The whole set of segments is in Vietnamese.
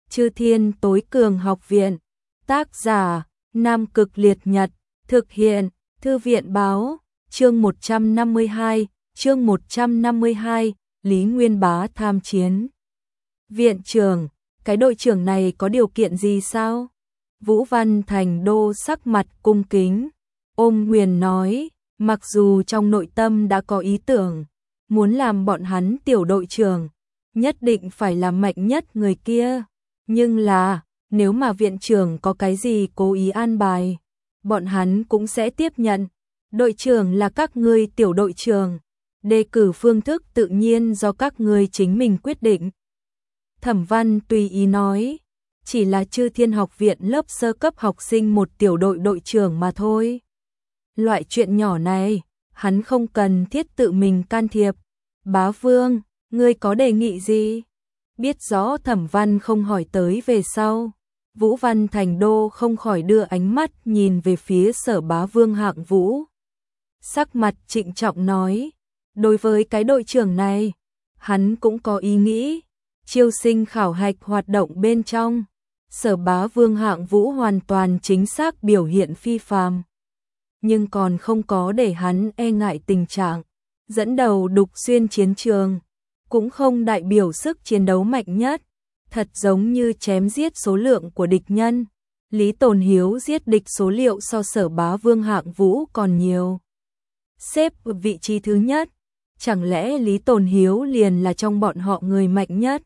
Chư Thiên Tối Cường Học Viện. Tác giả: Nam Cực Liệt Nhật. Thực hiện: Thư viện báo. Chương 152, Lý Nguyên Bá tham chiến. Viện trưởng, cái đội trưởng này có điều kiện gì sao? Vũ Văn Thành Đô sắc mặt cung kính, ôm quyền nói, mặc dù trong nội tâm đã có ý tưởng, muốn làm bọn hắn tiểu đội trưởng, nhất định phải là mạnh nhất người kia. Nhưng là, nếu mà viện trưởng có cái gì cố ý an bài, bọn hắn cũng sẽ tiếp nhận. Đội trưởng là các ngươi tiểu đội trưởng, đề cử phương thức tự nhiên do các ngươi chính mình quyết định. Thẩm Văn tùy ý nói, chỉ là Chư Thiên Học Viện lớp sơ cấp học sinh một tiểu đội đội trưởng mà thôi. Loại chuyện nhỏ này, hắn không cần thiết tự mình can thiệp. Bá Vương, ngươi có đề nghị gì? Biết rõ Thẩm Văn không hỏi tới về sau, Vũ Văn Thành Đô không khỏi đưa ánh mắt nhìn về phía Sở Bá Vương Hạng Vũ. Sắc mặt trịnh trọng nói, đối với cái đội trưởng này, hắn cũng có ý nghĩ. Chiêu sinh khảo hạch hoạt động bên trong, Sở Bá Vương Hạng Vũ hoàn toàn chính xác biểu hiện phi phàm, nhưng còn không có để hắn e ngại tình trạng dẫn đầu đục xuyên chiến trường, cũng không đại biểu sức chiến đấu mạnh nhất, thật giống như chém giết số lượng của địch nhân. Lý Tồn Hiếu giết địch số liệu so Sở Bá Vương Hạng Vũ còn nhiều, xếp ở vị trí thứ nhất, chẳng lẽ Lý Tồn Hiếu liền là trong bọn họ người mạnh nhất?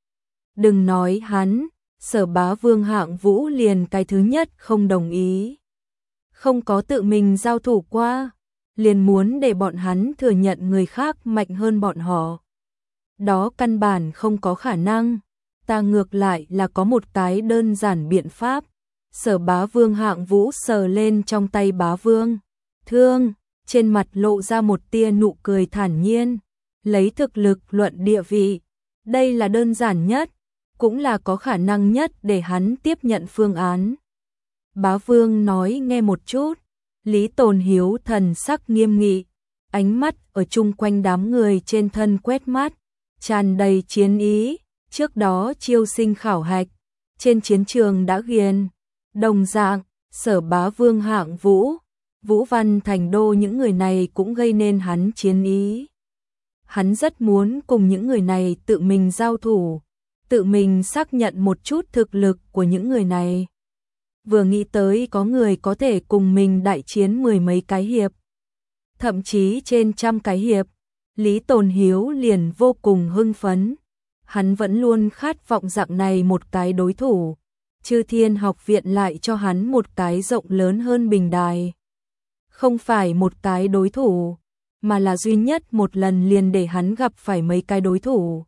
Đừng nói hắn, Sở Bá Vương Hạng Vũ liền cái thứ nhất không đồng ý. Không có tự mình giao thủ qua, liền muốn để bọn hắn thừa nhận người khác mạnh hơn bọn họ. Đó căn bản không có khả năng, ta ngược lại là có một cái đơn giản biện pháp. Sở Bá Vương Hạng Vũ sờ lên trong tay Bá Vương thương, trên mặt lộ ra một tia nụ cười thản nhiên, lấy thực lực luận địa vị, đây là đơn giản nhất, cũng là có khả năng nhất để hắn tiếp nhận phương án. Bá Vương nói nghe một chút, Lý Tồn Hiếu thần sắc nghiêm nghị, ánh mắt ở chung quanh đám người trên thân quét mắt, tràn đầy chiến ý. Trước đó chiêu sinh khảo hạch, trên chiến trường đã ghiền, đồng dạng, Sở Bá Vương Hạng Vũ, Vũ Văn Thành Đô những người này cũng gây nên hắn chiến ý. Hắn rất muốn cùng những người này tự mình giao thủ, tự mình xác nhận một chút thực lực của những người này. Vừa nghĩ tới có người có thể cùng mình đại chiến mười mấy cái hiệp, thậm chí trên trăm cái hiệp, Lý Tồn Hiếu liền vô cùng hưng phấn. Hắn vẫn luôn khát vọng dạng này một cái đối thủ, Chư Thiên Học Viện lại cho hắn một cái rộng lớn hơn bình đài. Không phải một cái đối thủ, mà là duy nhất một lần liền để hắn gặp phải mấy cái đối thủ.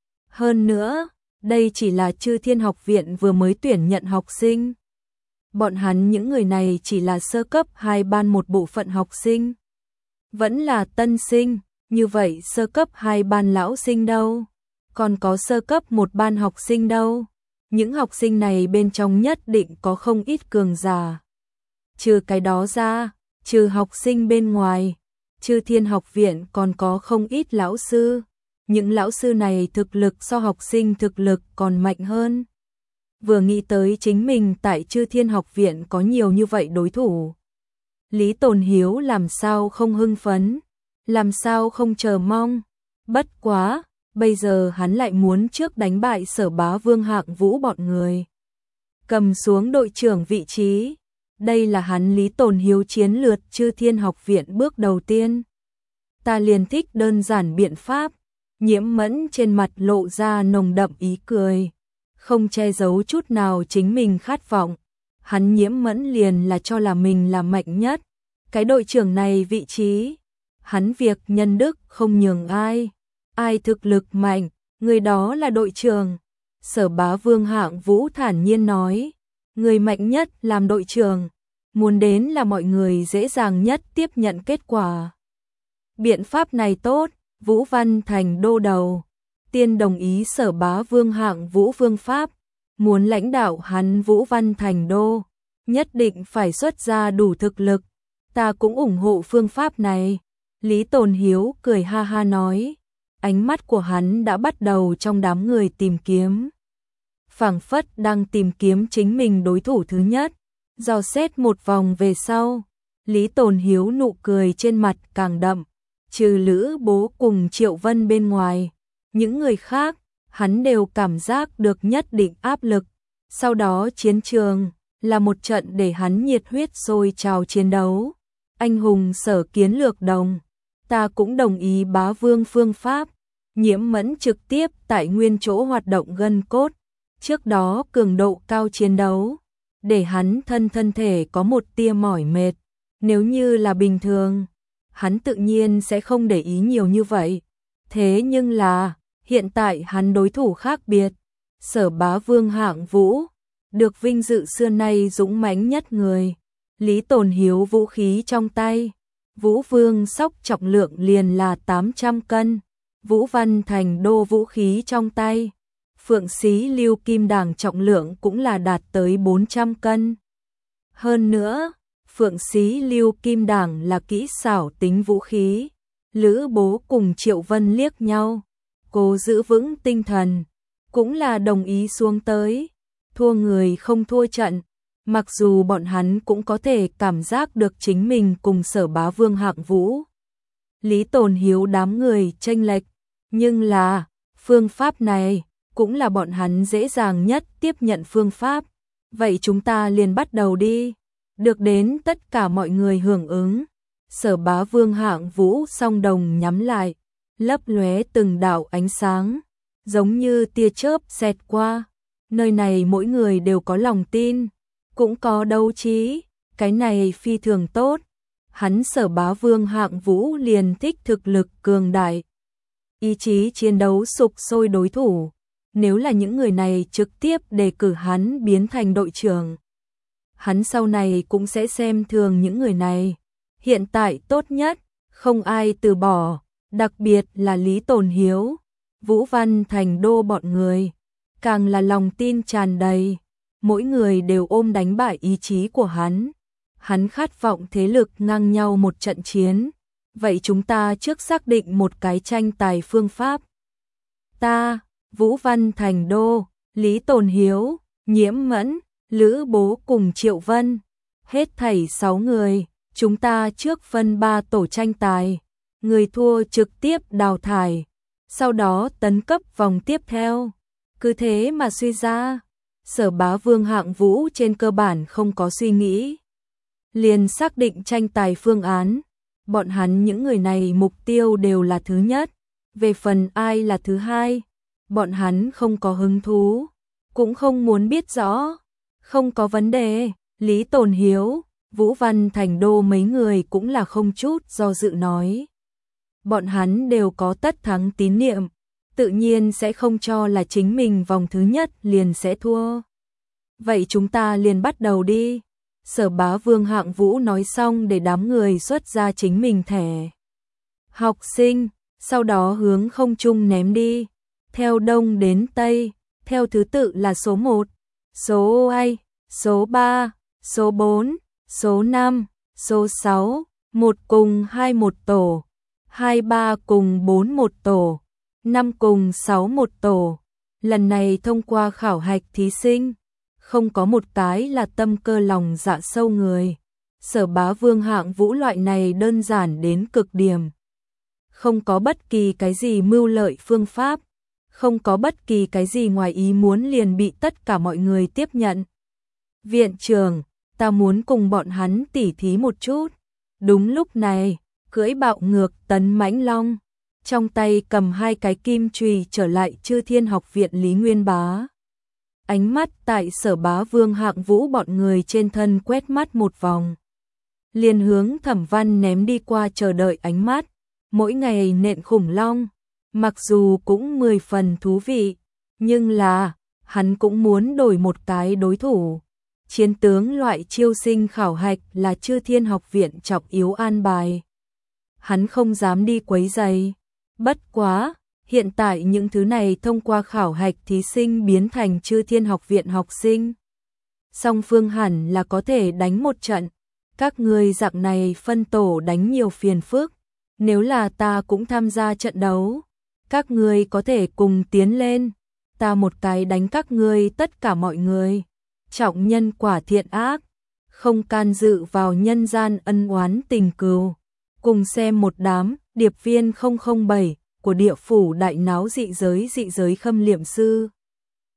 Hơn nữa, đây chỉ là Chư Thiên Học Viện vừa mới tuyển nhận học sinh. Bọn hắn những người này chỉ là sơ cấp 2 ban một bộ phận học sinh. Vẫn là tân sinh, như vậy sơ cấp 2 ban lão sinh đâu? Còn có sơ cấp 1 ban học sinh đâu? Những học sinh này bên trong nhất định có không ít cường giả. Trừ cái đó ra, trừ học sinh bên ngoài, Chư Thiên Học Viện còn có không ít lão sư. Những lão sư này thực lực so học sinh thực lực còn mạnh hơn. Vừa nghĩ tới chính mình tại Chư Thiên Học Viện có nhiều như vậy đối thủ, Lý Tồn Hiếu làm sao không hưng phấn, làm sao không chờ mong. Bất quá, bây giờ hắn lại muốn trước đánh bại Sở Bá Vương Hạng Vũ bọn người, cầm xuống đội trưởng vị trí. Đây là hắn Lý Tồn Hiếu chiến lược Chư Thiên Học Viện bước đầu tiên. Ta liền thích đơn giản biện pháp. Nhiễm Mẫn trên mặt lộ ra nồng đậm ý cười, không che giấu chút nào chính mình khát vọng. Hắn Nhiễm Mẫn liền là cho là mình là mạnh nhất. Cái đội trưởng này vị trí, hắn việc nhân đức không nhường ai. Ai thực lực mạnh, người đó là đội trưởng. Sở Bá Vương Hạng Vũ thản nhiên nói, người mạnh nhất làm đội trưởng, muốn đến là mọi người dễ dàng nhất tiếp nhận kết quả. Biện pháp này tốt. Vũ Văn Thành Đô đầu tiên đồng ý Sở Bá Vương Hạng Vũ phương pháp, muốn lãnh đạo hắn Vũ Văn Thành Đô, nhất định phải xuất ra đủ thực lực. Ta cũng ủng hộ phương pháp này. Lý Tồn Hiếu cười ha ha nói, ánh mắt của hắn đã bắt đầu trong đám người tìm kiếm phảng phất đang tìm kiếm chính mình đối thủ thứ nhất. Dò xét một vòng về sau, Lý Tồn Hiếu nụ cười trên mặt càng đậm, trừ Lữ Bố cùng Triệu Vân bên ngoài, những người khác, hắn đều cảm giác được nhất định áp lực. Sau đó chiến trường là một trận để hắn nhiệt huyết sôi trào chiến đấu. Anh hùng Sở Kiến lược đồng, ta cũng đồng ý Bá Vương phương pháp. Nhiễm Mẫn trực tiếp tại nguyên chỗ hoạt động gân cốt, trước đó cường độ cao chiến đấu, để hắn thân thể có một tia mỏi mệt. Nếu như là bình thường, hắn tự nhiên sẽ không để ý nhiều như vậy. Thế nhưng là, hiện tại hắn đối thủ khác biệt, Sở Bá Vương Hạng Vũ, được vinh dự xưa nay dũng mãnh nhất người. Lý Tồn Hiếu vũ khí trong tay, Vũ Vương Sóc trọng lượng liền là 800 cân, Vũ Văn Thành Đô vũ khí trong tay, Phượng Xí Lưu Kim Đảng trọng lượng cũng là đạt tới 400 cân. Hơn nữa, Phượng Xí Lưu Kim Đảng là kỹ xảo tính vũ khí. Lữ Bố cùng Triệu Vân liếc nhau, cố giữ vững tinh thần, cũng là đồng ý xuống tới. Thua người không thua trận, mặc dù bọn hắn cũng có thể cảm giác được chính mình cùng Sở Bá Vương Hạng Vũ, Lý Tồn Hiếu đám người chênh lệch, nhưng là phương pháp này cũng là bọn hắn dễ dàng nhất tiếp nhận phương pháp. Vậy chúng ta liền bắt đầu đi. Được đến tất cả mọi người hưởng ứng. Sở Bá Vương Hạng Vũ song đồng nhắm lại, lấp lóe từng đạo ánh sáng, giống như tia chớp xẹt qua. Nơi này mỗi người đều có lòng tin, cũng có đấu trí, cái này phi thường tốt. Hắn Sở Bá Vương Hạng Vũ liền thích thực lực cường đại, ý chí chiến đấu sục sôi đối thủ. Nếu là những người này trực tiếp đề cử hắn biến thành đội trưởng, hắn sau này cũng sẽ xem thường những người này. Hiện tại tốt nhất, không ai từ bỏ, đặc biệt là Lý Tồn Hiếu, Vũ Văn Thành Đô bọn người, càng là lòng tin tràn đầy, mỗi người đều ôm đánh bại ý chí của hắn. Hắn khát vọng thế lực ngang nhau một trận chiến. Vậy chúng ta trước xác định một cái tranh tài phương pháp. Ta, Vũ Văn Thành Đô, Lý Tồn Hiếu, Nhiễm Mẫn, Lữ Bố cùng Triệu Vân, hết thảy 6 người, chúng ta trước phân 3 tổ tranh tài, người thua trực tiếp đào thải, sau đó tấn cấp vòng tiếp theo. Cứ thế mà suy ra, Sở Bá Vương Hạng Vũ trên cơ bản không có suy nghĩ, liền xác định tranh tài phương án. Bọn hắn những người này mục tiêu đều là thứ nhất, về phần ai là thứ hai, bọn hắn không có hứng thú, cũng không muốn biết rõ. Không có vấn đề, Lý Tồn Hiếu, Vũ Văn Thành Đô mấy người cũng là không chút do dự nói. Bọn hắn đều có tất thắng tín niệm, tự nhiên sẽ không cho là chính mình vòng thứ nhất liền sẽ thua. Vậy chúng ta liền bắt đầu đi. Sở Bá Vương Hạng Vũ nói xong để đám người xuất ra chính mình thẻ học sinh, sau đó hướng không trung ném đi, theo đông đến tây, theo thứ tự là số 1, số 2, số 3, số 4, số 5, số 6, 1 cùng 2 một tổ, 2 3 cùng 4 một tổ, 5 cùng 6 một tổ. Lần này thông qua khảo hạch thí sinh, không có một cái là tâm cơ lòng dạ sâu người. Sở Bá Vương Hạng Vũ loại này đơn giản đến cực điểm. Không có bất kỳ cái gì mưu lợi phương pháp, không có bất kỳ cái gì ngoài ý muốn liền bị tất cả mọi người tiếp nhận. Viện trưởng, ta muốn cùng bọn hắn tỉ thí một chút. Đúng lúc này, cưỡi bạo ngược Tấn Mãnh Long, trong tay cầm 2 cái kim chùy trở lại Chư Thiên Học viện Lý Nguyên Bá. Ánh mắt tại Sở Bá Vương Hạng Vũ bọn người trên thân quét mắt một vòng, liền hướng Thẩm Văn ném đi qua chờ đợi ánh mắt. Mỗi ngày nện khủng long, mặc dù cũng 10 phần thú vị, nhưng là, hắn cũng muốn đổi một cái đối thủ. Chiến tướng loại chiêu sinh khảo hạch là Chư Thiên Học viện trọng yếu an bài. Hắn không dám đi quấy rầy. Bất quá, hiện tại những thứ này thông qua khảo hạch thí sinh biến thành Chư Thiên Học viện học sinh. Song phương hẳn là có thể đánh một trận. Các người dạng này phân tổ đánh nhiều phiền phức. Nếu là ta cũng tham gia trận đấu, các người có thể cùng tiến lên. ta một cái đánh các ngươi tất cả mọi người. Trọng nhân quả thiện ác, không can dự vào nhân gian ân oán tình cừu. Cùng xem một đám điệp viên 007 của địa phủ đại náo dị giới Khâm Liệm Sư.